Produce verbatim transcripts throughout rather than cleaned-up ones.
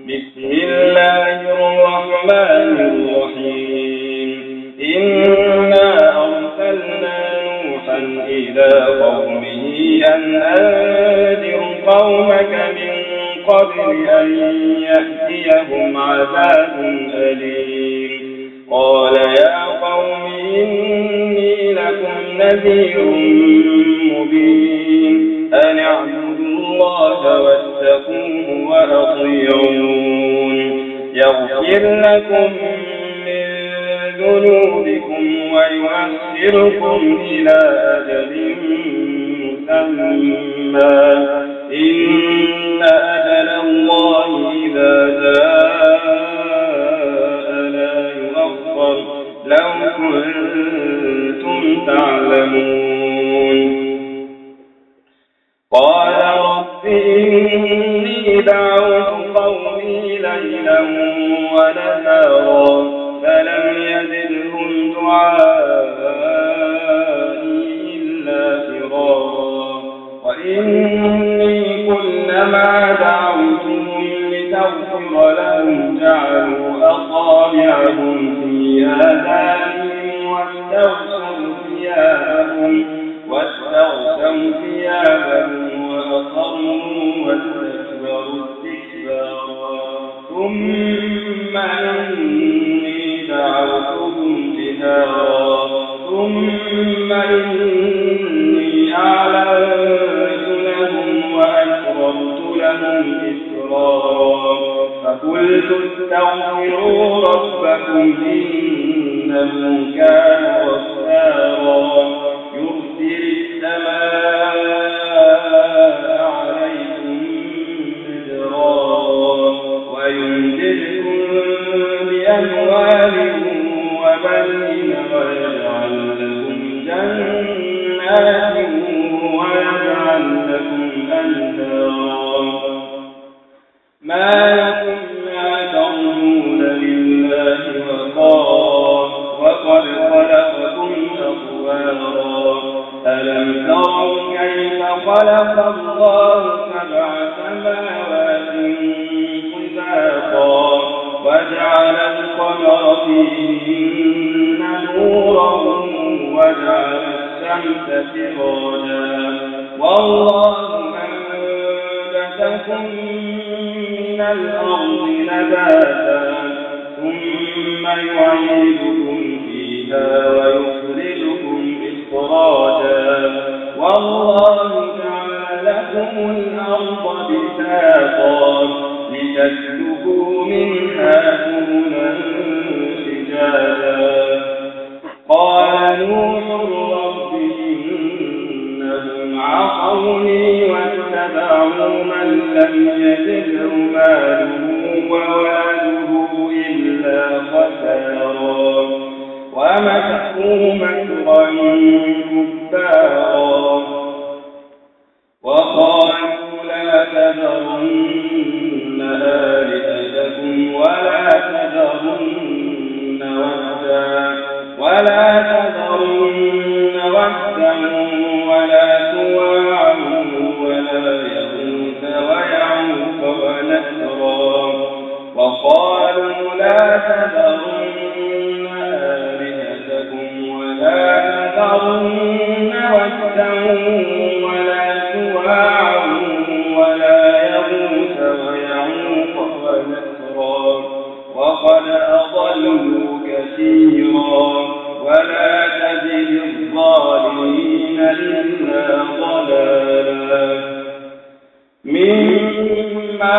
بسم الله الرحمن الرحيم إنا أرسلنا نوحا إلى قومه أن أنذر قومك من قبل أن يأتيهم عذاب أليم قال يا قوم إني لكم نذير مبين أن اعبدوا الله واتقوه وأطيعون يغفر لكم من ذنوبكم ويؤخركم إلى أجل مسمى إن أجل الله إذا جاء لا يؤخر لو كنتم تعلمون قال رب إني دعوت قومي ليلا ونهارا فلم يزدهم دعائي إلا فرارا وإني كلما دعوتهم لتغفر لهم جعلوا أصابعهم في آذانهم واستغشوا ثيابهم واستغشوا ثيابهم وأصروا واستكبروا استكبارا ثم إني دعوتهم جهارا ثم إني أعلنت لهم وأسررت لهم إسرارا فقلت استغفروا ربكم إنه كان غفارا يرسل السماء عليكم مدرارا ويمددكم بأموال وبنين ويجعل لكم جنات ويجعل لكم أنهارا ما لكم لا ترجون لله وقارا وقد خلقكم أطوارا ألم تروا كيف خلق الله سبع سماوات طباقا وجعل القمر فيهن نورا وجعل الشمس سراجا والله أنبتكم من الأرض نباتا ثم يعيدكم فيها ويخرجكم إخراجا والله جعل لكم الأرض بساطا لتسلكوا منها سبلا فجاجا قال نوح رب إنهم عصوني واتبعوا من لم يزده ماله وولده إلا خسارا ومكروا مكرا كبارا وقالوا لا تذرن آلهتكم ولا تذرن ودا ولا تذرن ودا ولا سواعا ولا يغوث ويعوق ونسرا وقالوا لا تذرن آلهتكم ولا تذرن ودا ولا سواعا ولا يغوث ويعوق ونسرا وقد أضلوا كثيرا ولا تزد الظالمين إلا ضلالا مما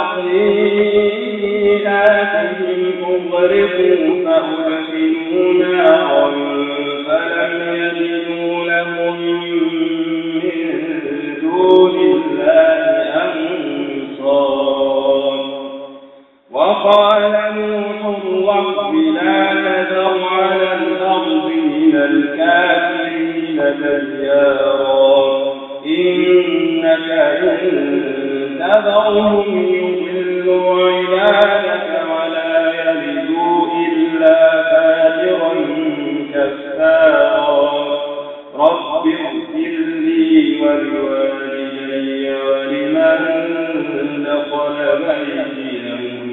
خطيئاتهم أغرقوا فأدخلوا نارا فلم يجدوا لهم من دون الله أنصارا وقال نوح رب لا تذر على الأرض من الكافرين ديارا إنك إن تذرهم يضلوا عبادك ولا يلدوا إلا فاجرا كفارا رب اغفر لي ولوالدي ولمن دخل بيتي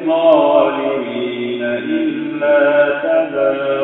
للظالمين إلا تبارا